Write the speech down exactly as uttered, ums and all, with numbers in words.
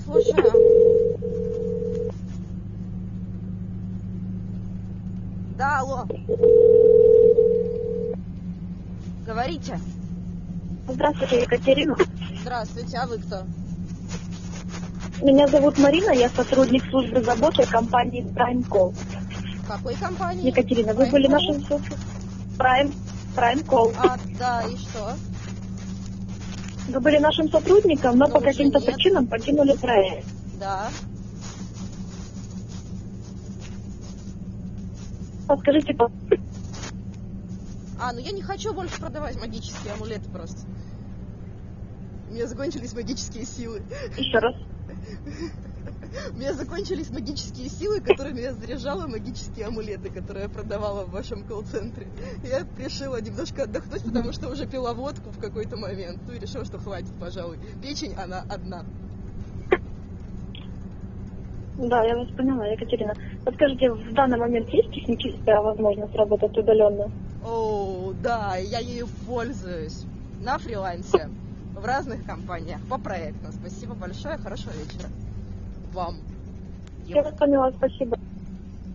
слушаю. Да, алло. Говорите. Здравствуйте, Екатерина. Здравствуйте, а вы кто? Меня зовут Марина, я сотрудник службы заботы компании Prime Call. Какой компании? Екатерина, вы Prime были Call? нашим со- Prime, Prime Call. А, да, и что? Вы были нашим сотрудником, но Ну, по уже каким-то нет. причинам покинули проект. Да. Подскажите, по- А, ну я не хочу больше продавать магические амулеты просто. У меня закончились магические силы. еще раз. У меня закончились магические силы, которыми я заряжала магические амулеты, которые я продавала в вашем колл-центре. Я решила немножко отдохнуть, потому что уже пила водку в какой-то момент. Ну и решила, что хватит, пожалуй. Печень, она одна. Да, я вас поняла, Екатерина. Подскажите, в данный момент есть техническая возможность работать удаленно? О, да, я ею пользуюсь. На фрилансе. В разных компаниях. По проектам. Спасибо большое. Хорошего вечера. Вам. Я вас поняла, спасибо.